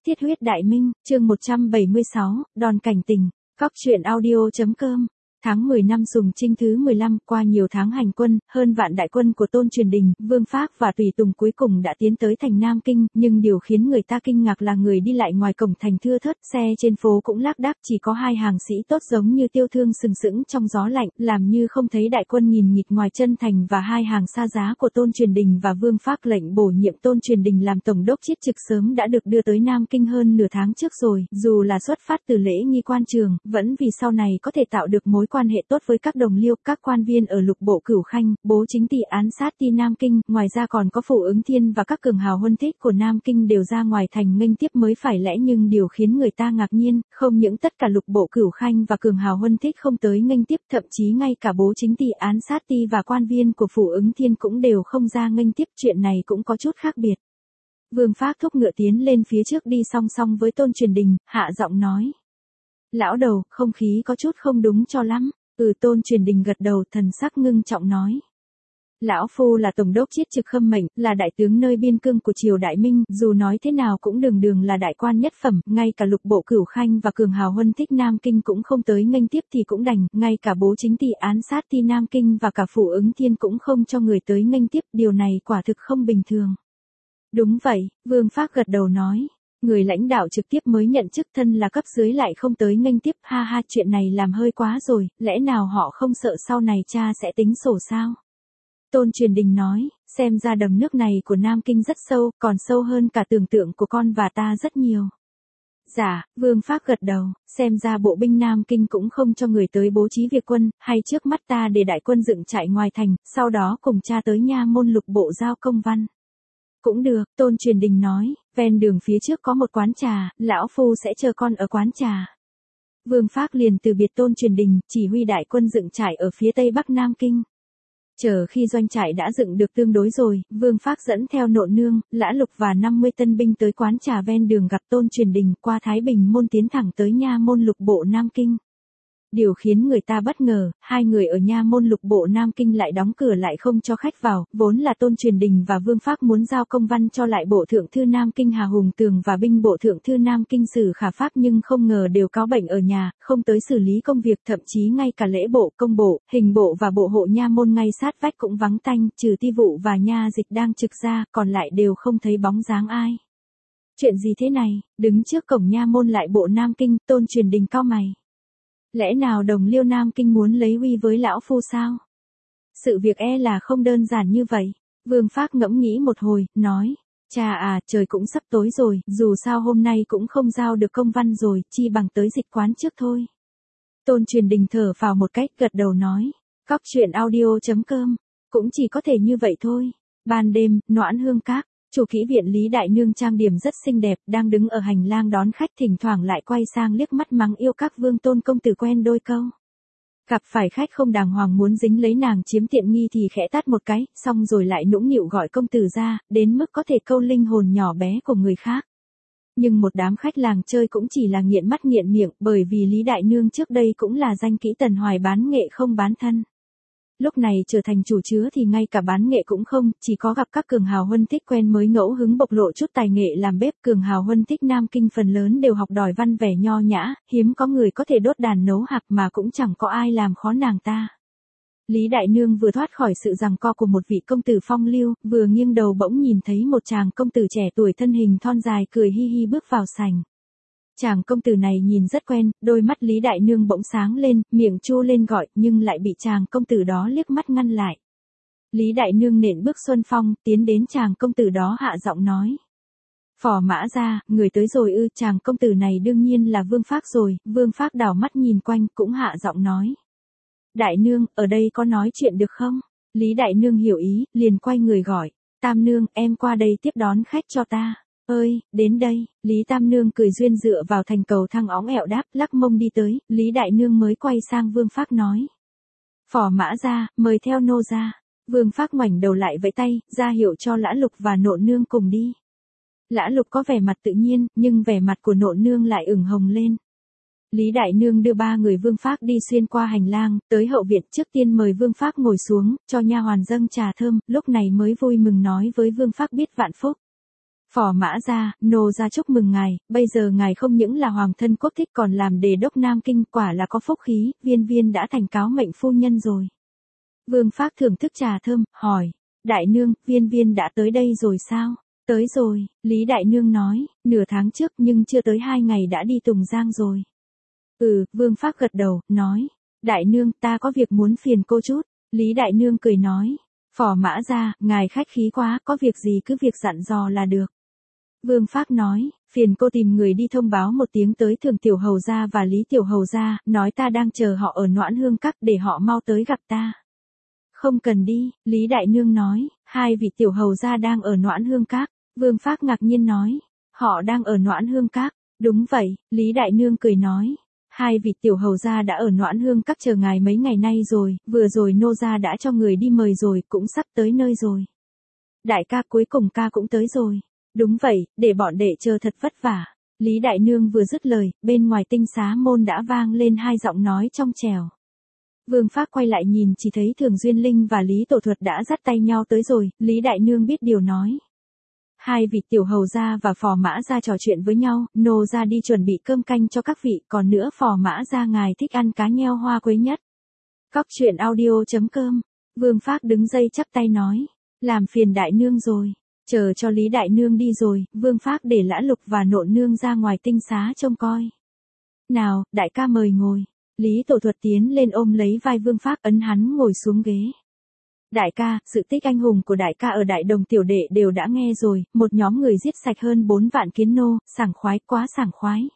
Thiết huyết đại minh, chương 176, đòn cảnh tình. Cóc truyện audio.com. Tháng 10 năm Sùng Trinh thứ 15, qua nhiều tháng hành quân, hơn vạn đại quân của Tôn Truyền Đình, Vương Phác và Tùy Tùng cuối cùng đã tiến tới thành Nam Kinh, nhưng điều khiến người ta kinh ngạc là người đi lại ngoài cổng thành thưa thớt, xe trên phố cũng lác đác, chỉ có hai hàng sĩ tốt giống như tiêu thương sừng sững trong gió lạnh, làm như không thấy đại quân nghìn nghịt ngoài chân thành, và hai hàng xa giá của Tôn Truyền Đình và Vương Phác lệnh bổ nhiệm Tôn Truyền Đình làm tổng đốc chiết trực sớm đã được đưa tới Nam Kinh hơn nửa tháng trước rồi, dù là xuất phát từ lễ nghi quan trường, vẫn vì sau này có thể tạo được mối quan hệ tốt với các đồng liêu, các quan viên ở lục bộ Cửu Khanh, bố chính ty án sát ty Nam Kinh, ngoài ra còn có Phủ Ứng Thiên và các cường hào huân thích của Nam Kinh đều ra ngoài thành nghênh tiếp mới phải lẽ, nhưng điều khiến người ta ngạc nhiên, không những tất cả lục bộ Cửu Khanh và cường hào huân thích không tới nghênh tiếp, thậm chí ngay cả bố chính ty án sát ty và quan viên của Phủ Ứng Thiên cũng đều không ra nghênh tiếp, chuyện này cũng có chút khác biệt. Vương Phác thúc ngựa tiến lên phía trước đi song song với Tôn Truyền Đình, hạ giọng nói: "Lão đầu, không khí có chút không đúng cho lắm." Tôn Truyền Đình gật đầu, thần sắc ngưng trọng nói: "Lão phu là tổng đốc chiết trực khâm mệnh, là đại tướng nơi biên cương của triều Đại Minh, dù nói thế nào cũng đường đường là đại quan nhất phẩm, ngay cả lục bộ Cửu Khanh và cường hào huân thích Nam Kinh cũng không tới nghênh tiếp thì cũng đành, ngay cả bố chính ty án sát ty Nam Kinh và cả Phủ Ứng Thiên cũng không cho người tới nghênh tiếp, điều này quả thực không bình thường." "Đúng vậy," Vương Phác gật đầu nói. "Người lãnh đạo trực tiếp mới nhận chức, thân là cấp dưới lại không tới nghênh tiếp, ha ha, chuyện này làm hơi quá rồi, lẽ nào họ không sợ sau này cha sẽ tính sổ sao?" Tôn Truyền Đình nói: "Xem ra đầm nước này của Nam Kinh rất sâu, còn sâu hơn cả tưởng tượng của con và ta rất nhiều." "Dạ," Vương Phác gật đầu, "xem ra bộ binh Nam Kinh cũng không cho người tới bố trí việc quân, hay trước mắt ta để đại quân dựng trại ngoài thành, sau đó cùng cha tới nha môn lục bộ giao công văn." "Cũng được," Tôn Truyền Đình nói, "ven đường phía trước có một quán trà, lão phu sẽ chờ con ở quán trà." Vương Phác liền từ biệt Tôn Truyền Đình, chỉ huy đại quân dựng trại ở phía tây bắc Nam Kinh. Chờ khi doanh trại đã dựng được tương đối rồi, Vương Phác dẫn theo Nộ Nương, Lã Lục và 50 tân binh tới quán trà ven đường gặp Tôn Truyền Đình, qua Thái Bình môn tiến thẳng tới nha môn lục bộ Nam Kinh. Điều khiến người ta bất ngờ, hai người ở nha môn lục bộ Nam Kinh lại đóng cửa lại không cho khách vào, vốn là Tôn Truyền Đình và Vương Phác muốn giao công văn cho lại bộ thượng thư Nam Kinh Hà Hùng Tường và binh bộ thượng thư Nam Kinh Sử Khả Pháp, nhưng không ngờ đều có bệnh ở nhà, không tới xử lý công việc, thậm chí ngay cả lễ bộ, công bộ, hình bộ và bộ hộ nha môn ngay sát vách cũng vắng tanh, trừ ti vụ và nha dịch đang trực ra, còn lại đều không thấy bóng dáng ai. Chuyện gì thế này? Đứng trước cổng nha môn lại bộ Nam Kinh, Tôn Truyền Đình cau mày. Lẽ nào đồng liêu Nam Kinh muốn lấy uy với lão phu sao? Sự việc là không đơn giản như vậy. Vương Phác ngẫm nghĩ một hồi, nói: "Cha à, trời cũng sắp tối rồi, dù sao hôm nay cũng không giao được công văn rồi, chi bằng tới dịch quán trước thôi." Tôn Truyền Đình thở phào một cách, gật đầu nói: "Cóc truyện audio.com, cũng chỉ có thể như vậy thôi." Ban đêm, Noãn Hương Các, chủ kỹ viện Lý Đại Nương trang điểm rất xinh đẹp, đang đứng ở hành lang đón khách, thỉnh thoảng lại quay sang liếc mắt mắng yêu các Vương Tôn công tử quen đôi câu. Gặp phải khách không đàng hoàng muốn dính lấy nàng chiếm tiện nghi thì khẽ tát một cái, xong rồi lại nũng nịu gọi công tử ra, đến mức có thể câu linh hồn nhỏ bé của người khác. Nhưng một đám khách làng chơi cũng chỉ là nghiện mắt nghiện miệng, bởi vì Lý Đại Nương trước đây cũng là danh kỹ tần hoài bán nghệ không bán thân. Lúc này trở thành chủ chứa thì ngay cả bán nghệ cũng không, chỉ có gặp các cường hào huân thích quen mới ngẫu hứng bộc lộ chút tài nghệ làm bếp. Cường hào huân thích Nam Kinh phần lớn đều học đòi văn vẻ nho nhã, hiếm có người có thể đốt đàn nấu hạc, mà cũng chẳng có ai làm khó nàng ta. Lý Đại Nương vừa thoát khỏi sự giằng co của một vị công tử phong lưu, vừa nghiêng đầu bỗng nhìn thấy một chàng công tử trẻ tuổi thân hình thon dài cười hi hi bước vào sảnh. Chàng công tử này nhìn rất quen, đôi mắt Lý Đại Nương bỗng sáng lên, miệng chu lên gọi, nhưng lại bị chàng công tử đó liếc mắt ngăn lại. Lý Đại Nương nện bước xuân phong, tiến đến chàng công tử đó hạ giọng nói: "Phò mã gia, người tới rồi ư?" Chàng công tử này đương nhiên là Vương Phác rồi. Vương Phác đảo mắt nhìn quanh, cũng hạ giọng nói: "Đại Nương, ở đây có nói chuyện được không?" Lý Đại Nương hiểu ý, liền quay người gọi: "Tam Nương, em qua đây tiếp đón khách cho ta." "Ơi, đến đây." Lý Tam Nương cười duyên dựa vào thành cầu thang óng ẹo đáp, lắc mông đi tới. Lý Đại Nương mới quay sang Vương Phác nói: "Phò mã gia, mời theo nô ra." Vương Phác ngoảnh đầu lại vẫy tay, ra hiệu cho Lã Lục và Nộ Nương cùng đi. Lã Lục có vẻ mặt tự nhiên, nhưng vẻ mặt của Nộ Nương lại ửng hồng lên. Lý Đại Nương đưa ba người Vương Phác đi xuyên qua hành lang, tới hậu viện, trước tiên mời Vương Phác ngồi xuống, cho nha hoàn dâng trà thơm, lúc này mới vui mừng nói với Vương Phác biết vạn phúc. Phò Mã Gia, nô gia chúc mừng ngài, bây giờ ngài không những là hoàng thân quốc thích còn làm đề đốc Nam Kinh, quả là có phúc khí, Viên Viên đã thành cáo mệnh phu nhân rồi. Vương Phác thưởng thức trà thơm, hỏi, đại nương, Viên Viên đã tới đây rồi sao? Tới rồi, Lý đại nương nói, nửa tháng trước nhưng chưa tới 2 ngày đã đi Tùng Giang rồi. Vương Phác gật đầu, nói, đại nương, ta có việc muốn phiền cô chút. Lý đại nương cười nói, Phò Mã Gia, ngài khách khí quá, có việc gì cứ việc dặn dò là được. Vương Phác nói, phiền cô tìm người đi thông báo một tiếng tới Thường Tiểu Hầu Gia và Lý Tiểu Hầu Gia, nói ta đang chờ họ ở Noãn Hương Các để họ mau tới gặp ta. Không cần đi, Lý đại nương nói, 2 vị Tiểu Hầu Gia đang ở Noãn Hương Các. Vương Phác ngạc nhiên nói, họ đang ở Noãn Hương Các. Đúng vậy, Lý đại nương cười nói, 2 vị Tiểu Hầu Gia đã ở Noãn Hương Các chờ ngài mấy ngày nay rồi, vừa rồi nô gia đã cho người đi mời rồi, cũng sắp tới nơi rồi. Đại ca cuối cùng ca cũng tới rồi. Đúng vậy, để bọn đệ chờ thật vất vả. Lý đại nương vừa dứt lời, bên ngoài Tinh Xá môn đã vang lên 2 giọng nói trong trẻo. Vương Phác quay lại nhìn chỉ thấy Thường Duyên Linh và Lý Tổ Thuật đã dắt tay nhau tới rồi, Lý đại nương biết điều nói. 2 vị Tiểu Hầu Gia và Phò Mã Gia trò chuyện với nhau, nô gia đi chuẩn bị cơm canh cho các vị, còn nữa Phò Mã Gia ngài thích ăn cá nheo hoa quế nhất. Cóc truyện audio.com. Vương Phác đứng dậy chắp tay nói, làm phiền đại nương rồi. Chờ cho Lý đại nương đi rồi, Vương Phác để Lã Lục và Nộn nương ra ngoài Tinh Xá trông coi. Nào, đại ca mời ngồi. Lý Tổ Thuật tiến lên ôm lấy vai Vương Phác, ấn hắn ngồi xuống ghế. Đại ca, sự tích anh hùng của đại ca ở Đại Đồng tiểu đệ đều đã nghe rồi, một nhóm người giết sạch hơn 4 vạn kiến nô, sảng khoái, quá sảng khoái.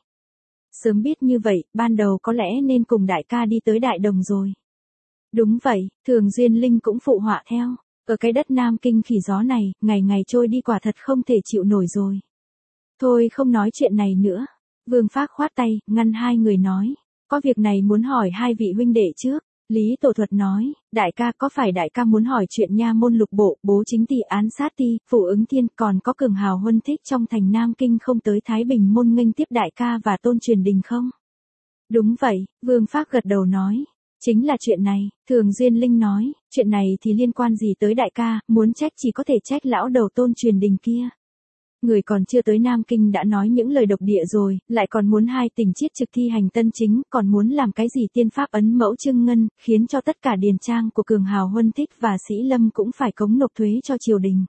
Sớm biết như vậy, ban đầu có lẽ nên cùng đại ca đi tới Đại Đồng rồi. Đúng vậy, Thường Duyên Linh cũng phụ họa theo. Ở cái đất Nam Kinh khỉ gió này, ngày ngày trôi đi quả thật không thể chịu nổi rồi. Thôi không nói chuyện này nữa. Vương Phác khoát tay, ngăn 2 người nói. Có việc này muốn hỏi 2 vị huynh đệ trước. Lý Tổ Thuật nói, đại ca có phải đại ca muốn hỏi chuyện nha môn lục bộ, bố chính ty án sát ty, phụ ứng thiên, còn có cường hào huân thích trong thành Nam Kinh không tới Thái Bình môn nghênh tiếp đại ca và Tôn Truyền Đình không? Đúng vậy, Vương Phác gật đầu nói. Chính là chuyện này, Thường Duyên Linh nói, chuyện này thì liên quan gì tới đại ca, muốn trách chỉ có thể trách lão đầu Tôn Truyền Đình kia. Người còn chưa tới Nam Kinh đã nói những lời độc địa rồi, lại còn muốn 2 tình chiết trực thi hành tân chính, còn muốn làm cái gì tiên pháp ấn mẫu trưng ngân, khiến cho tất cả điền trang của cường hào huân thích và sĩ lâm cũng phải cống nộp thuế cho triều đình.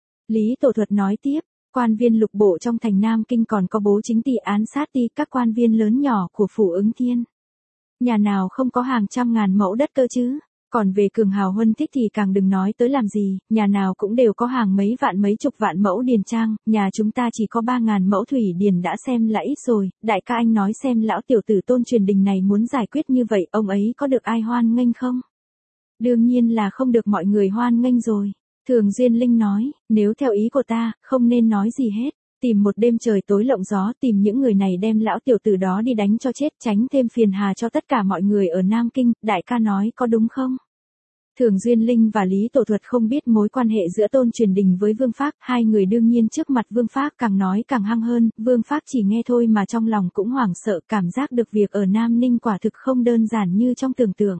Lý Tổ Thuật nói tiếp, quan viên lục bộ trong thành Nam Kinh còn có bố chính ty án sát ty, các quan viên lớn nhỏ của phủ ứng thiên. Nhà nào không có hàng trăm ngàn mẫu đất cơ chứ? Còn về cường hào huân thích thì càng đừng nói tới làm gì, nhà nào cũng đều có hàng mấy vạn mấy chục vạn mẫu điền trang, nhà chúng ta chỉ có 3.000 mẫu thủy điền đã xem là ít rồi, đại ca anh nói xem lão tiểu tử Tôn Truyền Đình này muốn giải quyết như vậy, ông ấy có được ai hoan nghênh không? Đương nhiên là không được mọi người hoan nghênh rồi. Thường Duyên Linh nói, nếu theo ý của ta, không nên nói gì hết. Tìm một đêm trời tối lộng gió, tìm những người này đem lão tiểu tử đó đi đánh cho chết, tránh thêm phiền hà cho tất cả mọi người ở Nam Kinh, đại ca nói có đúng không? Thường Duyên Linh và Lý Tổ Thuật không biết mối quan hệ giữa Tôn Truyền Đình với Vương Phác, 2 người đương nhiên trước mặt Vương Phác càng nói càng hăng hơn, Vương Phác chỉ nghe thôi mà trong lòng cũng hoảng sợ, cảm giác được việc ở Nam Ninh quả thực không đơn giản như trong tưởng tượng.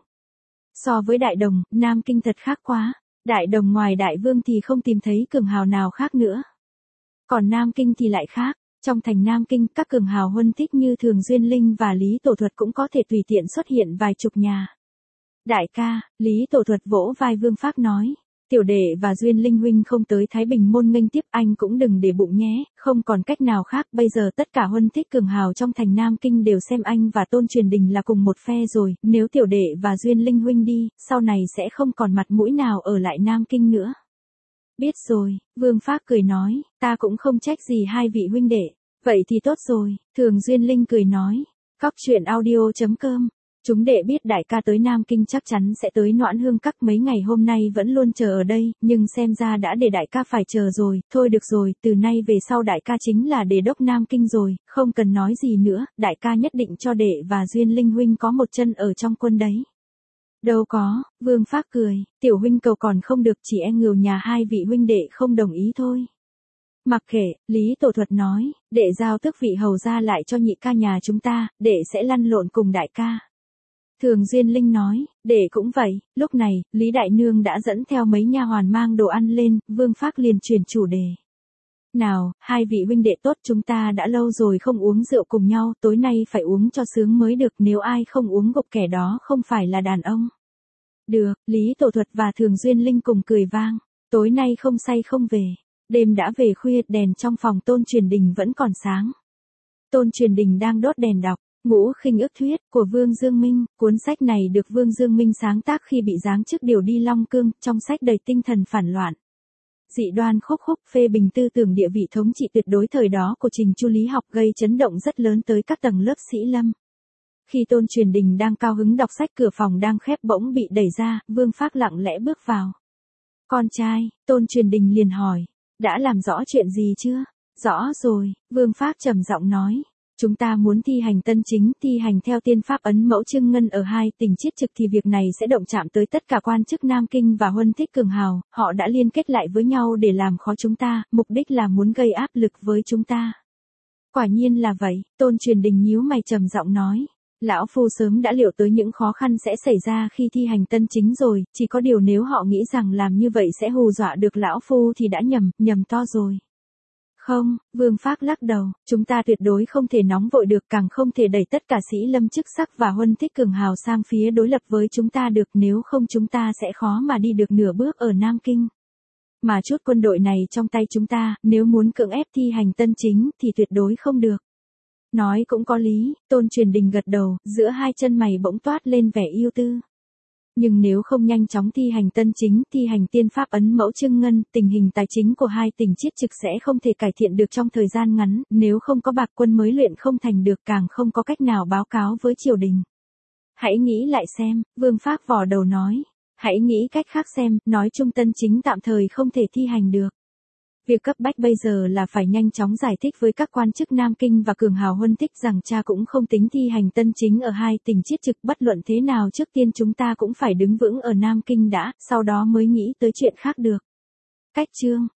So với Đại Đồng, Nam Kinh thật khác quá, Đại Đồng ngoài Đại Vương thì không tìm thấy cường hào nào khác nữa. Còn Nam Kinh thì lại khác, trong thành Nam Kinh các cường hào huân thích như Thường Duyên Linh và Lý Tổ Thuật cũng có thể tùy tiện xuất hiện vài chục nhà. Đại ca, Lý Tổ Thuật vỗ vai Vương Phác nói, tiểu đệ và Duyên Linh huynh không tới Thái Bình môn nghênh tiếp, anh cũng đừng để bụng nhé, không còn cách nào khác, bây giờ tất cả huân thích cường hào trong thành Nam Kinh đều xem anh và Tôn Truyền Đình là cùng một phe rồi, nếu tiểu đệ và Duyên Linh huynh đi, sau này sẽ không còn mặt mũi nào ở lại Nam Kinh nữa. Biết rồi, Vương Phác cười nói, ta cũng không trách gì 2 vị huynh đệ. Vậy thì tốt rồi, Thường Duyên Linh cười nói, cóc truyện audio.com. Chúng đệ biết đại ca tới Nam Kinh chắc chắn sẽ tới Noãn Hương Các, mấy ngày hôm nay vẫn luôn chờ ở đây, nhưng xem ra đã để đại ca phải chờ rồi, thôi được rồi, từ nay về sau đại ca chính là đề đốc Nam Kinh rồi, không cần nói gì nữa, đại ca nhất định cho đệ và Duyên Linh huynh có một chân ở trong quân đấy. Đâu có, Vương Phác cười, tiểu huynh cầu còn không được, chỉ e ngừa nhà 2 vị huynh đệ không đồng ý thôi. Mặc kệ, Lý Tổ Thuật nói, đệ giao tước vị hầu gia lại cho nhị ca nhà chúng ta, đệ sẽ lăn lộn cùng đại ca. Thường Duyên Linh nói, đệ cũng vậy, lúc này, Lý Đại Nương đã dẫn theo mấy nha hoàn mang đồ ăn lên, Vương Phác liền chuyển chủ đề. Nào, hai vị huynh đệ tốt, chúng ta đã lâu rồi không uống rượu cùng nhau, tối nay phải uống cho sướng mới được, nếu ai không uống gục kẻ đó không phải là đàn ông. Được, Lý Tổ Thuật và Thường Duyên Linh cùng cười vang, tối nay không say không về. Đêm đã về khuya, đèn trong phòng Tôn Truyền Đình vẫn còn sáng. Tôn Truyền Đình đang đốt đèn đọc Ngũ Khinh Ước Thuyết của Vương Dương Minh. Cuốn sách này được Vương Dương Minh sáng tác khi bị giáng chức điều đi Long Cương, trong sách đầy tinh thần phản loạn, dị đoan khúc khúc, phê bình tư tưởng địa vị thống trị tuyệt đối thời đó của Trình Chu lý học, gây chấn động rất lớn tới các tầng lớp sĩ lâm. Khi Tôn Truyền Đình đang cao hứng đọc sách, cửa phòng đang khép bỗng bị đẩy ra, Vương Phác lặng lẽ bước vào. Con trai, Tôn Truyền Đình liền hỏi, đã làm rõ chuyện gì chưa? Rõ rồi, Vương Phác trầm giọng nói. Chúng ta muốn thi hành tân chính, thi hành theo tiên pháp ấn mẫu trưng ngân ở hai tỉnh Chiết Trực thì việc này sẽ động chạm tới tất cả quan chức Nam Kinh và Huân Thích Cường Hào, họ đã liên kết lại với nhau để làm khó chúng ta, mục đích là muốn gây áp lực với chúng ta. Quả nhiên là vậy, Tôn Truyền Đình nhíu mày trầm giọng nói. Lão Phu sớm đã liệu tới những khó khăn sẽ xảy ra khi thi hành tân chính rồi, chỉ có điều nếu họ nghĩ rằng làm như vậy sẽ hù dọa được Lão Phu thì đã nhầm to rồi. Không, Vương Phác lắc đầu, chúng ta tuyệt đối không thể nóng vội được, càng không thể đẩy tất cả sĩ lâm chức sắc và Huân Thích Cường Hào sang phía đối lập với chúng ta được, nếu không chúng ta sẽ khó mà đi được nửa bước ở Nam Kinh. Mà chút quân đội này trong tay chúng ta, nếu muốn cưỡng ép thi hành tân chính thì tuyệt đối không được. Nói cũng có lý, Tôn Truyền Đình gật đầu, giữa hai chân mày bỗng toát lên vẻ ưu tư. Nhưng nếu không nhanh chóng thi hành tân chính, thi hành tiên pháp ấn mẫu trưng ngân, tình hình tài chính của hai tỉnh Chiết Trực sẽ không thể cải thiện được trong thời gian ngắn, nếu không có bạc quân mới luyện không thành được, càng không có cách nào báo cáo với triều đình. Hãy nghĩ lại xem, Vương Phác vò đầu nói. Hãy nghĩ cách khác xem, nói chung tân chính tạm thời không thể thi hành được. Việc cấp bách bây giờ là phải nhanh chóng giải thích với các quan chức Nam Kinh và Cường Hào Huân Thích rằng cha cũng không tính thi hành tân chính ở hai tỉnh Chiết Trực, bất luận thế nào trước tiên chúng ta cũng phải đứng vững ở Nam Kinh đã, sau đó mới nghĩ tới chuyện khác được. Cách chương